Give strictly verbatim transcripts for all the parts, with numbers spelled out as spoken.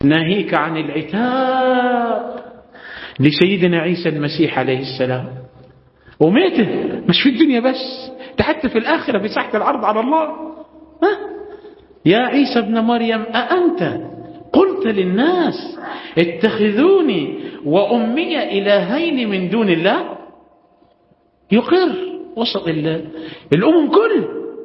ناهيك عن العتاب لسيدنا عيسى المسيح عليه السلام، وميته مش في الدنيا بس، ده حتى في الآخرة في ساحة العرض على الله. ها؟ يا عيسى ابن مريم أأنت قلت للناس اتخذوني وأمي إلهين من دون الله؟ يقر وسط الله الأمم كله،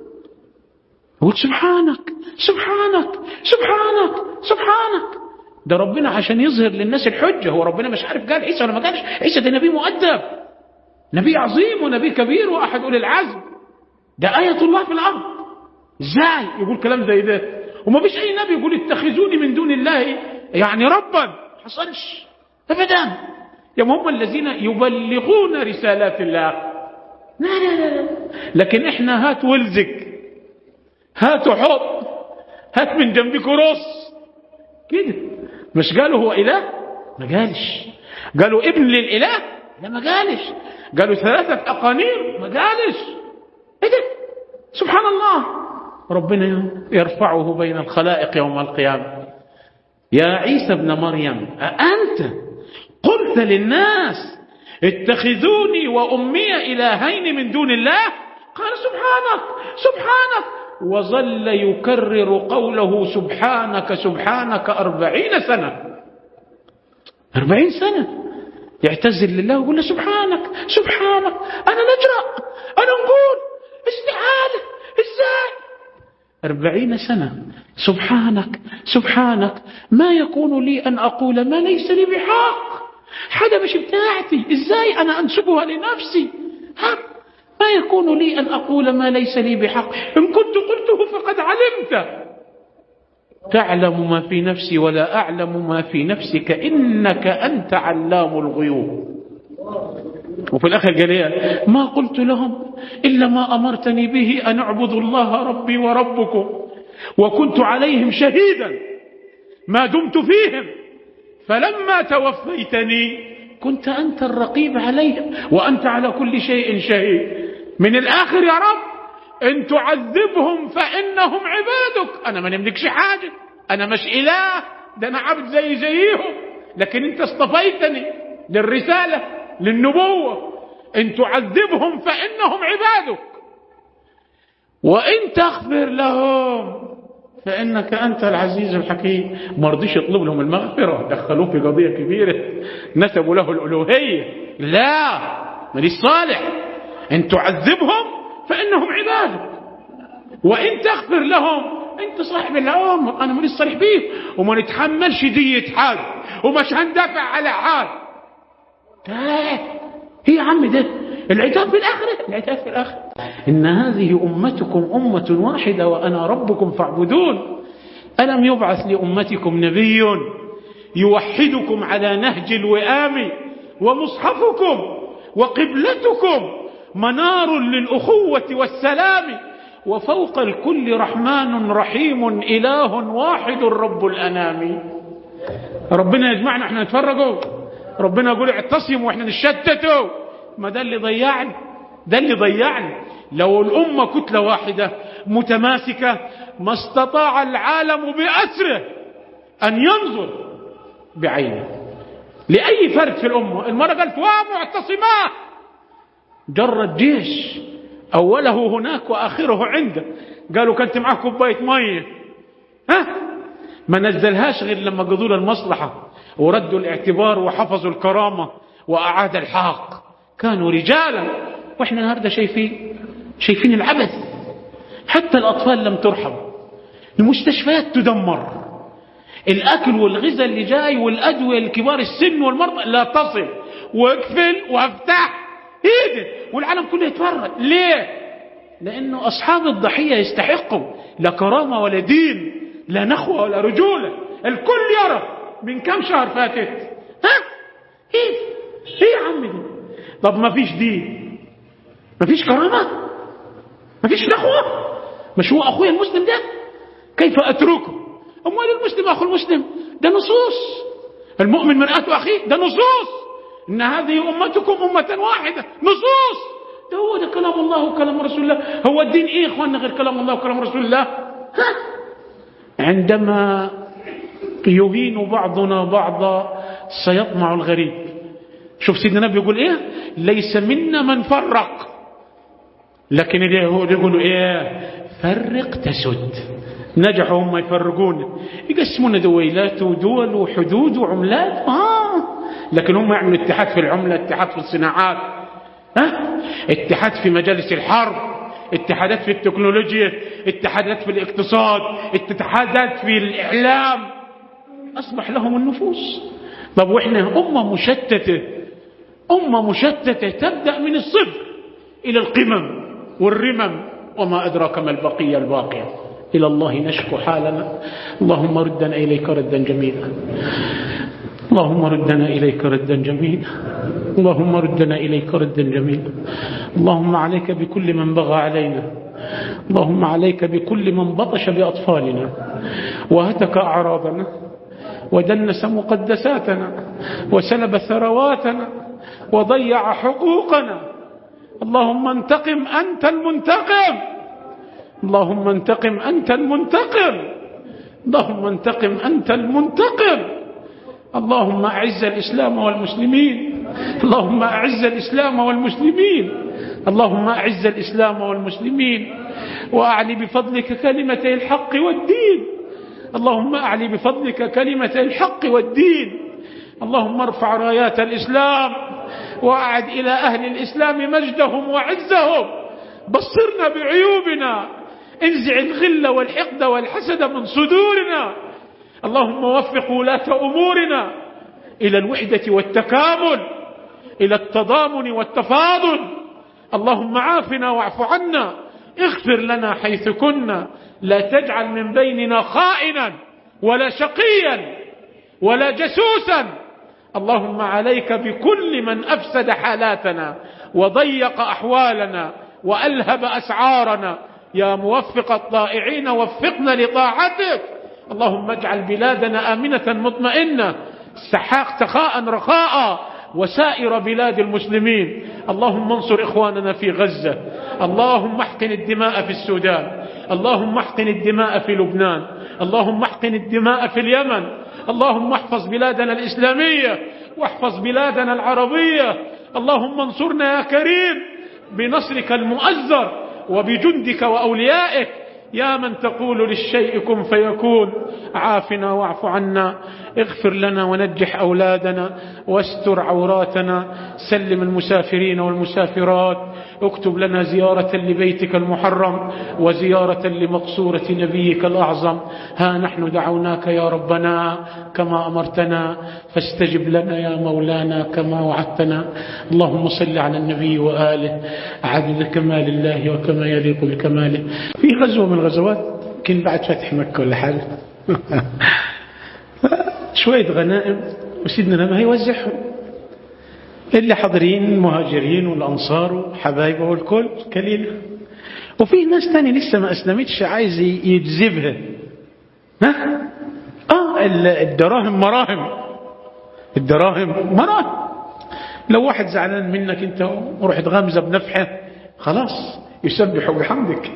يقول سبحانك سبحانك سبحانك سبحانك. ده ربنا عشان يظهر للناس الحجة، هو ربنا مش عارف قال عيسى ولا ما قالش؟ عيسى ده نبي مؤدب، نبي عظيم ونبي كبير وأحد أولي العزم، ده آية الله في الأرض. ازاي يقول كلام زي ده؟ وما فيش أي نبي يقول اتخذوني من دون الله يعني ربا، حصلش أبدا. يا هم الذين يبلغون رسالات الله، لا لا لا لا. لكن احنا هات ولزك، هات حط، هات من جنبك رص كده. مش قالوا هو إله؟ ما قالش. قالوا ابن للإله؟ لا ما قالش. قالوا ثلاثة أقانيم؟ ما قالش. ايه ده؟ سبحان الله. ربنا يرفعه بين الخلائق يوم القيامة. يا عيسى ابن مريم أأنت قلت للناس اتخذوني وأمي إلهين من دون الله؟ قال سبحانك سبحانك، وظل يكرر قوله سبحانك سبحانك أربعين سنة. أربعين سنة يعتذر لله ويقول له سبحانك سبحانك، أنا نجرأ، أنا نقول استحالة، إزاي؟ أربعين سنة سبحانك سبحانك، ما يكون لي أن أقول ما ليس لي بحق، حاجة مش بتاعتي، إزاي أنا أنسبها لنفسي؟ ها؟ ما يكون لي أن أقول ما ليس لي بحق، إن كنت قلته فقد علمت، تعلم ما في نفسي ولا أعلم ما في نفسك إنك أنت علام الغيوب. وفي الآخر قال إيه؟ ما قلت لهم إلا ما أمرتني به أن أعبدوا الله ربي وربكم، وكنت عليهم شهيدا ما دمت فيهم، فلما توفيتني كنت أنت الرقيب عليهم وأنت على كل شيء شهيد. من الآخر يا رب، إن تعذبهم فإنهم عبادك، أنا ما نملكش حاجة، أنا مش إله، ده أنا عبد زي زيهم، لكن أنت اصطفيتني للرسالة للنبوة. إن تعذبهم فإنهم عبادك وإن تغفر لهم فإنك أنت العزيز الحكيم. ما رضيش يطلب لهم المغفرة، دخلوه في قضية كبيرة، نسبوا له الألوهية. لا، من الصالح إن تعذبهم فإنهم عبادك وإن تغفر لهم أنت صاحب الأمر، أنا من الصالح بيه، وما نتحملش دية حال ومش هندفع على حال. هي يا عم ده العتاب في الآخرة، العتاب في الآخرة. إن هذه أمتكم أمة واحدة وأنا ربكم فاعبدون. ألم يبعث لأمتكم نبي يوحدكم على نهج الوئام، ومصحفكم وقبلتكم منار للأخوة والسلام، وفوق الكل رحمن رحيم إله واحد رب الأنام. ربنا يجمعنا احنا نتفرقوا، ربنا يقول اعتصموا واحنا نشتتوا. ما ده اللي ضيعني، ده اللي ضيعني. لو الأمة كتلة واحدة متماسكة ما استطاع العالم بأسره أن ينظر بعينه لأي فرد في الأمة. المرة قالت ومعتصماه، جر الجيش أوله هناك وآخره عنده، قالوا كنت معاه كوباية مية، ها ما نزلهاش غير لما قضوا له المصلحة وردوا الاعتبار وحفظوا الكرامة وأعاد الحق. كانوا رجالا. وإحنا النهاردة شايفين شايفين العبث. حتى الأطفال لم ترحم، المستشفيات تدمر، الأكل والغذاء اللي جاي والأدوية لكبار السن والمرضى لا تصل، واقفل وافتح ايده والعالم كله يتفرج. ليه؟ لأنه أصحاب الضحية يستحقوا لا كرامة ولا دين، لا نخوة ولا رجولة. الكل يرى من كم شهر فاتت. ها ايه ايه يا عم دي؟ طب ما فيش دين، ما فيش كرامة، ما فيش نخوة، مش هو أخويا المسلم ده؟ كيف أتركه؟ أموال المسلم أخو المسلم ده نصوص، المؤمن مرآة أخيه ده نصوص، إن هذه أمتكم أمة واحدة نصوص، ده هو ده كلام الله وكلام رسول الله. هو الدين إيه إخواننا غير كلام الله وكلام رسول الله؟ ها؟ عندما يهين بعضنا بعضا سيطمع الغريب. شوف سيدنا النبي يقول ايه؟ ليس منا من فرق، لكن اليهود يقولوا ايه؟ فرق تسد. نجحوا هم يفرقون، يقسمون دويلات ودول وحدود وعملات، آه. لكن هم يعملوا اتحاد في العملة، اتحاد في الصناعات، ها؟ اتحاد في مجالس الحرب، اتحادات في التكنولوجيا، اتحادات في الاقتصاد، اتحادات في الإعلام. أصبح لهم النفوس. طب وإحنا أمة مشتتة، أمة مشتتة تبدأ من الصفر إلى القمم والرمم، وما أدراك ما البقية الباقية. إلى الله نشكو حالنا. اللهم ردنا إليك ردا جميلا، اللهم ردنا إليك ردا جميلا، اللهم ردنا إليك ردا جميلا. اللهم عليك بكل من بغى علينا، اللهم عليك بكل من بطش بأطفالنا وهتك أعراضنا ودنس مقدساتنا وسلب ثرواتنا وضيع حقوقنا. اللهم انتقم أنت المنتقم، اللهم انتقم أنت المنتقم، اللهم انتقم أنت المنتقم. اللهم أعز الإسلام والمسلمين، اللهم أعز الإسلام والمسلمين، اللهم أعز الإسلام والمسلمين، وأعلي بفضلك كلمتي الحق والدين، اللهم أعلي بفضلك كلمتي الحق والدين. اللهم ارفع رايات الإسلام وأعد إلى أهل الإسلام مجدهم وعزهم. بصرنا بعيوبنا، انزع الغل والحقد والحسد من صدورنا. اللهم وفق ولاة أمورنا إلى الوحدة والتكامل، إلى التضامن والتفاضل. اللهم عافنا واعف عنا، اغفر لنا حيث كنا، لا تجعل من بيننا خائنا ولا شقيا ولا جسوسا. اللهم عليك بكل من أفسد حالاتنا وضيق أحوالنا وألهب أسعارنا. يا موفق الطائعين وفقنا لطاعتك. اللهم اجعل بلادنا آمنة مطمئنة سحاق سخاء رخاء وسائر بلاد المسلمين. اللهم انصر إخواننا في غزة، اللهم احقن الدماء في السودان، اللهم احقن الدماء في لبنان، اللهم احقن الدماء في اليمن. اللهم احفظ بلادنا الإسلامية واحفظ بلادنا العربية. اللهم انصرنا يا كريم بنصرك المؤزر وبجندك وأوليائك، يا من تقول للشيء كن فيكون. عافنا واعف عنا، اغفر لنا ونجح أولادنا واستر عوراتنا، سلم المسافرين والمسافرات، اكتب لنا زيارة لبيتك المحرم وزيارة لمقصورة نبيك الأعظم. ها نحن دعوناك يا ربنا كما أمرتنا، فاستجب لنا يا مولانا كما وعدتنا. اللهم صل على النبي وآله عدد كمال الله وكما يليق بكماله. في غزوة من الغزوات يمكن بعد فتح مكة ولا حاجة شوية غنائم وسيدنا لما يوزعهم اللي حاضرين المهاجرين والأنصار وحبايبه والكل كليل، وفي ناس تاني لسه ما أسلمتش عايز يجذبها. ها آه الدراهم مراهم، الدراهم مراهم. لو واحد زعلان منك انت ورحت غامزة بنفحه خلاص يسبح بحمدك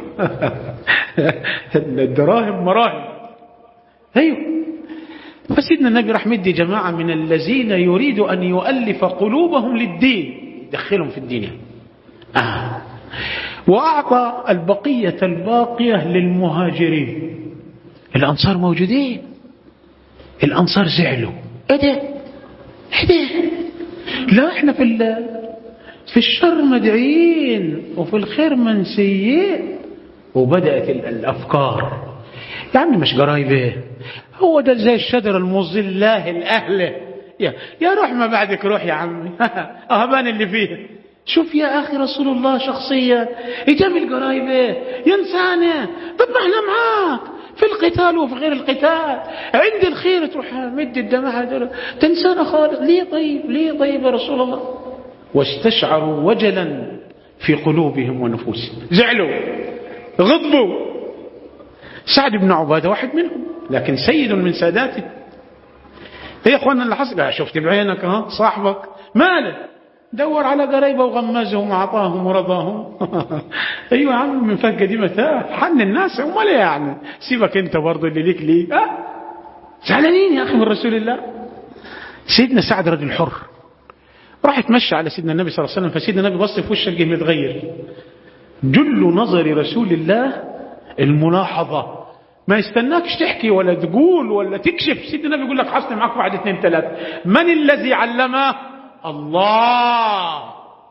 الدراهم مراهم. ايوه. فسيدنا النبي راح مدي جماعة من الذين يريد أن يؤلف قلوبهم للدين، دخلهم في الدين. آه. وأعطى البقية الباقية للمهاجرين. الأنصار موجودين، الأنصار زعلوا. ايه ده ايه ده لا احنا في في الشر مدعين وفي الخير منسيين. وبدأت الأفكار، يعني مش قرايبه، هو ده زي الشجر المظلاه الأهله. يا يا روح ما بعدك روح يا عمي أهبان اللي فيه. شوف يا أخي رسول الله شخصيا يجامل قرايبه ينسانه. طب ما احنا معاك في القتال وفي غير القتال، عند الخير تروح مد الدماء تنسانا خالص. ليه طيب ليه طيب يا رسول الله؟ واستشعروا وجلا في قلوبهم ونفوسهم، زعلوا غضبوا. سعد بن عبادة واحد منهم، لكن سيد من ساداته. ايه يا اخوانا اللي حصل؟ شفت بعينك ها صاحبك ماله، دور على قرايبه وغمزهم وعطاهم ورضاهم ايوه يا عم من فك دي متاع حن الناس. امال ايه يعني؟ سيبك انت برضه اللي ليك ليه. ها زعلانين يا أخي من رسول الله. سيدنا سعد رجل حر، راح يتمشى على سيدنا النبي صلى الله عليه وسلم، فسيدنا النبي بص في وشه لقيه متغير. جل نظر رسول الله الملاحظة، ما يستناكش تحكي ولا تقول ولا تكشف. سيدنا النبي يقول لك حصل معك واحد اثنين ثلاثة. من الذي علمه؟ الله.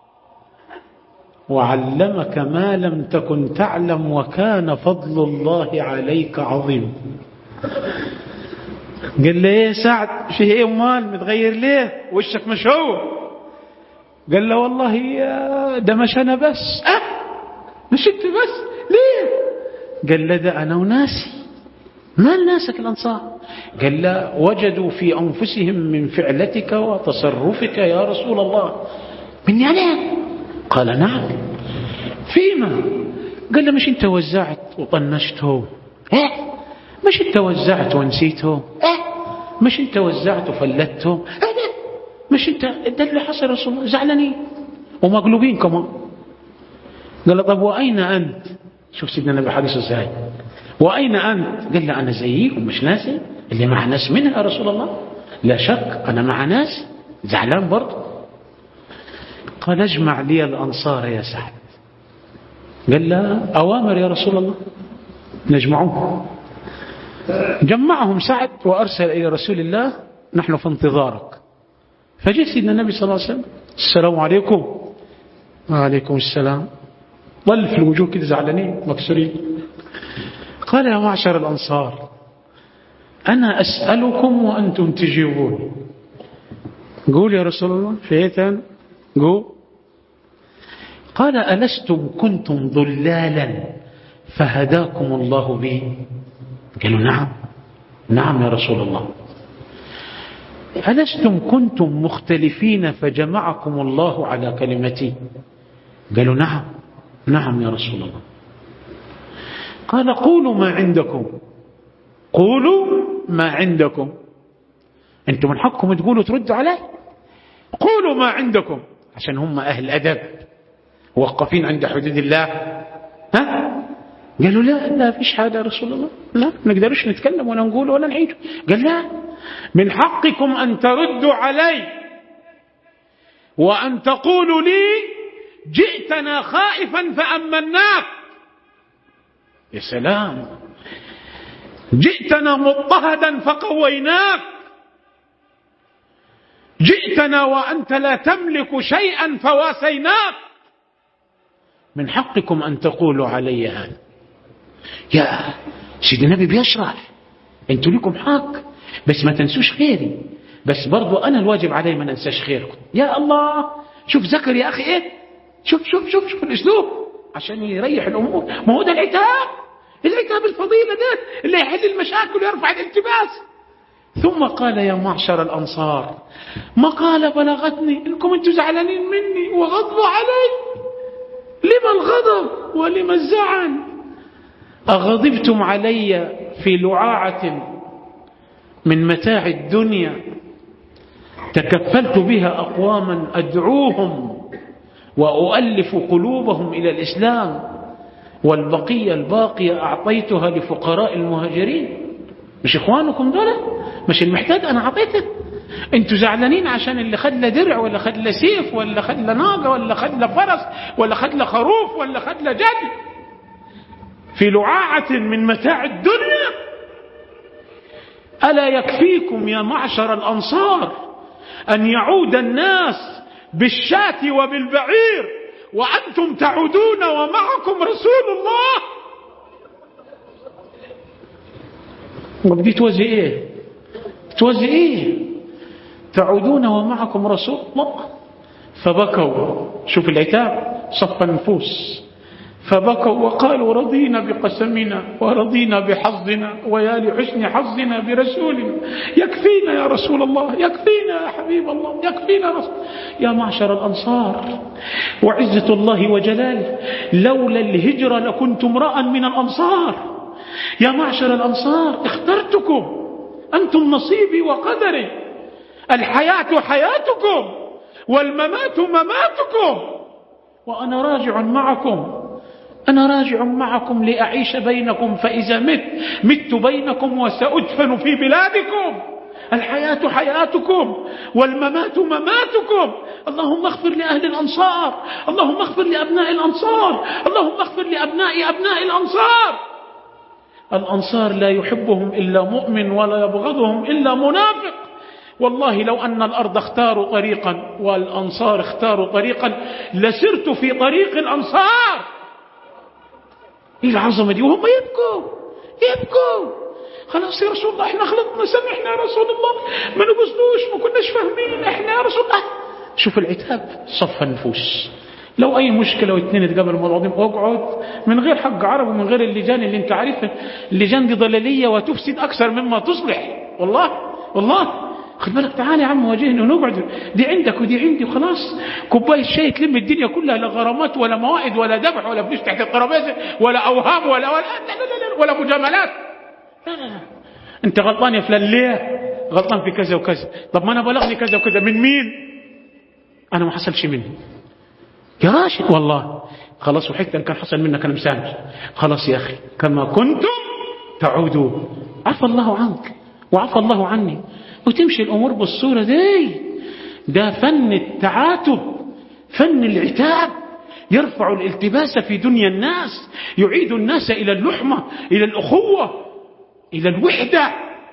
وعلمك ما لم تكن تعلم وكان فضل الله عليك عظيم. قال له ايه سعد في ايه امال متغير ليه وشك مشهور؟ قال له والله ده مش انا بس. اه مش انت بس ليه؟ قال له ده انا وناسي. ما ناسك الانصار؟ قال له وجدوا في انفسهم من فعلتك وتصرفك يا رسول الله مني عليك. قال نعم. فيما؟ قال له مش انت وزعت وطنشته؟ ايه مش انت وزعت ونسيته؟ ايه مش انت وزعت وفلتته؟ ايه مش انت؟ ده اللي حصل رسول الله. زعلانين ومقلوبين كمان. قال له طب واين انت؟ شوف سيدنا النبي حديث ازاي. واين انت؟ قال له انا زيكم مش ناسي اللي مع ناس منها يا رسول الله. لا شك انا مع ناس زعلان برضه. قال اجمع لي الانصار يا سعد. قال له اوامر يا رسول الله. نجمعهم. جمعهم سعد وارسل الى رسول الله نحن في انتظارك. فجاء سيدنا النبي صلى الله عليه وسلم السلام عليكم. وعليكم السلام. ظل في الوجوه كده زعلانين مكسورين. قال يا معشر الأنصار أنا أسألكم وأنتم تجيبون. قول يا رسول الله في ايه تاني؟ قول. قال ألستم كنتم ضلالا فهداكم الله بي؟ قالوا نعم نعم يا رسول الله. ألستم كنتم مختلفين فجمعكم الله على كلمتي؟ قالوا نعم نعم يا رسول الله. قال قولوا ما عندكم. قولوا ما عندكم. انتم من حقكم تقولوا تردوا علي. قولوا ما عندكم عشان هم أهل أدب وقفين عند حدود الله. ها؟ قالوا لا لا فيش حاجة يا رسول الله، لا نقدرش نتكلم ولا نقول ولا نعيد. قال لا من حقكم أن تردوا علي وأن تقولوا لي جئتنا خائفا فأمناك. يا سلام. جئتنا مضطهدا فقويناك. جئتنا وأنت لا تملك شيئا فواسيناك. من حقكم أن تقولوا علي هذا. يا سيدنا النبي بيشرح انتوا لكم حق بس ما تنسوش خيري، بس برضو أنا الواجب علي ما ننساش خيركم. يا الله شوف ذكر يا أخي إيه. شوف شوف شوف شوف الأسلوب عشان يريح الأمور. ما هو ده العتاب. العتاب الفضيلة ده اللي يحل المشاكل ويرفع الالتباس. ثم قال يا معشر الأنصار مقالة بلغتني إنكم أنتم زعلانين مني وغضبوا علي. لما الغضب ولما الزعل؟ أغضبتم علي في لعاعة من متاع الدنيا تكفلت بها أقواما أدعوهم وأؤلف قلوبهم إلى الإسلام والبقية الباقية أعطيتها لفقراء المهاجرين. مش إخوانكم دول؟ مش المحتاج أنا أعطيته. أنتوا زعلانين عشان اللي خد له درع ولا خد له سيف ولا خد له ناقة ولا خد له فرس ولا خد له خروف ولا خد له جدي في لعاعة من متاع الدنيا. ألا يكفيكم يا معشر الأنصار أن يعود الناس بالشاة وبالبعير وأنتم تعودون ومعكم رسول الله؟ ودي توزي إيه؟ توزي إيه؟ تعودون ومعكم رسول الله. فبكوا. شوف العتاب صف النفوس. فبكوا وقالوا رضينا بقسمنا ورضينا بحظنا ويا لحسن حظنا برسولنا. يكفينا يا رسول الله، يكفينا يا حبيب الله، يكفينا رسول. يا معشر الأنصار وعزة الله وجلاله لولا الهجرة لكنت امرأ من الأنصار. يا معشر الأنصار اخترتكم، أنتم نصيبي وقدري. الحياة حياتكم والممات مماتكم وأنا راجع معكم. أنا راجع معكم لأعيش بينكم، فإذا مت مت بينكم وسأدفن في بلادكم. الحياة حياتكم والممات مماتكم. اللهم اغفر لأهل الأنصار، اللهم اغفر لأبناء الأنصار، اللهم اغفر لأبناء أبناء الأنصار. الأنصار لا يحبهم إلا مؤمن ولا يبغضهم إلا منافق. والله لو أن الأرض اختاروا طريقا والأنصار اختاروا طريقا لسرت في طريق الأنصار. إيه العظمة دي؟ وهم يبكوا يبكوا. خلاص يا رسول الله احنا غلطنا، سامحنا يا رسول الله، ما نقصدوش، ما كناش فاهمين، احنا يا رسول الله. شوف العتاب، صف النفوس. لو اي مشكله واثنين اتقابلوا مع بعضهم اقعد من غير حق عرب ومن غير اللجان اللي انت عارفها. اللجان دي ضلاليه وتفسد اكثر مما تصلح. والله والله خد بالك. تعالى يا عم واجهني ونقعد، دي عندك ودي عندي وخلاص. كوبايه شاي تلم الدنيا كلها، لا غرامات ولا موائد ولا ذبح ولا فلوس تحت الترابيزه ولا اوهام ولا ولا لا لا لا ولا مجاملات. لا لا لا انت غلطان يا فلان، ليه غلطان في كذا وكذا؟ طب ما انا بلغني كذا وكذا. من مين؟ انا ما حصلش مني يا راشد والله. خلاص وحتى ان كان حصل منك انا مسامح. خلاص يا اخي كما كنتم تعودون. عفى الله عنك وعفى الله عني، وتمشي الامور بالصوره دي. ده فن التعاتب، فن العتاب، يرفع الالتباس في دنيا الناس، يعيد الناس الى اللحمه، الى الاخوه، إلى الوحدة.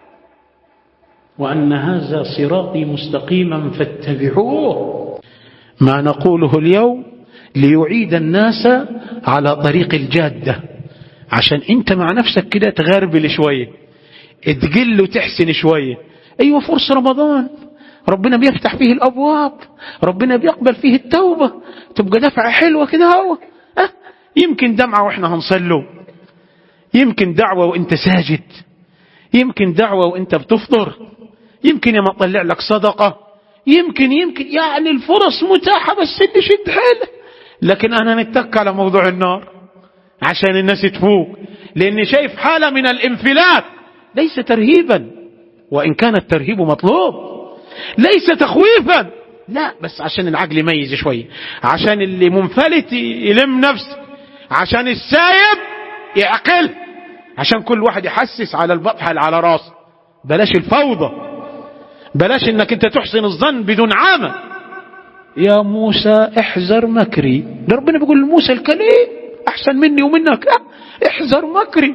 وأن هذا صراطي مستقيما فاتبعوه. ما نقوله اليوم ليعيد الناس على طريق الجادة، عشان أنت مع نفسك كده تغربل شوية، تقل وتحسن شوية. أيوة فرصة رمضان، ربنا بيفتح فيه الأبواب، ربنا بيقبل فيه التوبة، تبقى دفعة حلوة كده. هو أه؟ يمكن دمعة وإحنا هنصلوا، يمكن دعوة وإنت ساجد، يمكن دعوة وإنت بتفطر، يمكن يا ما تطلع لك صدقة، يمكن يمكن يعني الفرص متاحة، بس انت شد حيلك. لكن أنا نتك على موضوع النار عشان الناس تفوق، لأني شايف حالة من الانفلات، ليس ترهيبا وإن كان الترهيب مطلوب، ليس تخويفا، لا، بس عشان العقل يميز شوية، عشان اللي منفلت يلم نفسه، عشان السايب يعقل، عشان كل واحد يحسس على البطحل على راسه. بلاش الفوضى، بلاش انك انت تحسن الظن بدون عامة. يا موسى احذر مكري، ده ربنا بيقول لموسى الكليم احسن مني ومنك، احذر مكري،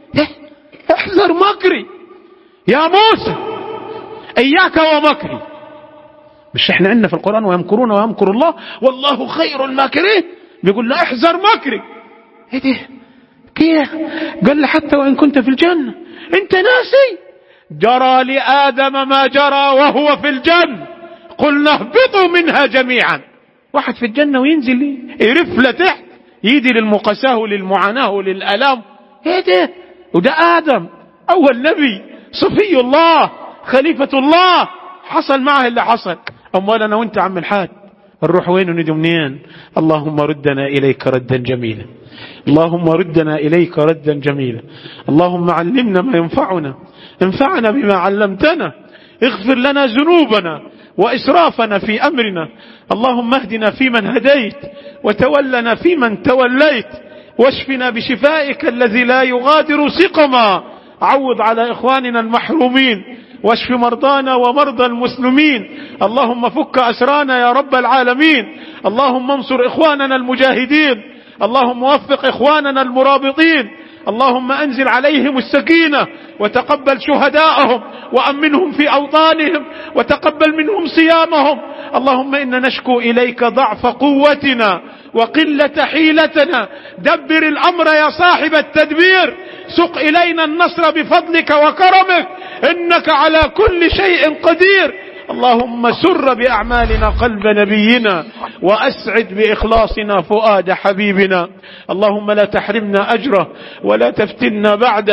احذر مكري يا موسى، اياك ومكري. مش احنا عندنا في القرآن ويمكرون ويمكر الله والله خير الماكرين؟ بيقول له احذر مكري. ايه ده؟ كيف قال له حتى وإن كنت في الجنة؟ انت ناسي جرى لآدم ما جرى وهو في الجنة، قلنا اهبطوا منها جميعا. واحد في الجنة وينزل يرفله تحت، يدي للمقاساه وللمعاناه وللألام. ايه ده؟ وده آدم أول نبي، صفي الله، خليفة الله، حصل معه اللي حصل. أمال أنا وانت عم الحاج نروح وين وندي منين؟ اللهم ردنا إليك ردا جميلا، اللهم ردنا إليك ردا جميلا، اللهم علمنا ما ينفعنا، انفعنا بما علمتنا، اغفر لنا ذنوبنا وإسرافنا في أمرنا، اللهم اهدنا فيمن هديت وتولنا فيمن توليت، واشفنا بشفائك الذي لا يغادر سقما. عوض على إخواننا المحرومين، واشف مرضانا ومرضى المسلمين، اللهم فك أسرانا يا رب العالمين، اللهم انصر إخواننا المجاهدين، اللهم وفق إخواننا المرابطين، اللهم أنزل عليهم السكينة وتقبل شهداءهم وأمنهم في أوطانهم وتقبل منهم صيامهم. اللهم إنا نشكو إليك ضعف قوتنا وقلة حيلتنا، دبر الأمر يا صاحب التدبير، سق إلينا النصر بفضلك وكرمك، إنك على كل شيء قدير. اللهم سر بأعمالنا قلب نبينا، وأسعد بإخلاصنا فؤاد حبيبنا. اللهم لا تحرمنا أجره ولا تفتنا بعده،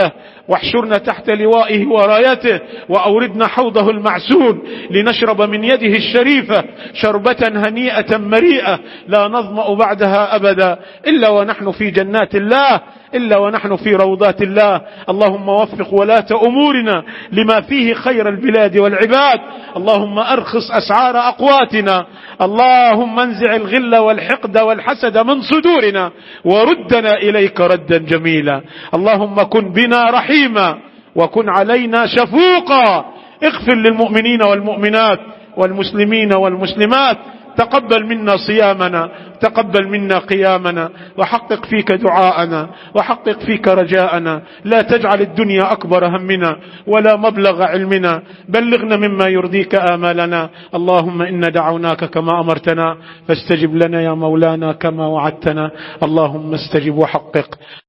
واحشرنا تحت لوائه ورايته، وأوردنا حوضه المعسول لنشرب من يده الشريفة شربة هنيئة مريئة لا نظمأ بعدها أبدا إلا ونحن في جنات الله، إلا ونحن في روضات الله. اللهم وفق ولاة أمورنا لما فيه خير البلاد والعباد. اللهم أرخص أسعار أقواتنا. اللهم انزع الغل والحقد والحسد من صدورنا وردنا إليك ردا جميلا. اللهم كن بنا رحيما وكن علينا شفوقا. اغفر للمؤمنين والمؤمنات والمسلمين والمسلمات. تقبل منا صيامنا، تقبل منا قيامنا، وحقق فيك دعاءنا، وحقق فيك رجاءنا. لا تجعل الدنيا أكبر همنا ولا مبلغ علمنا، بلغنا مما يرضيك آمالنا. اللهم إنا دعوناك كما أمرتنا فاستجب لنا يا مولانا كما وعدتنا. اللهم استجب وحقق.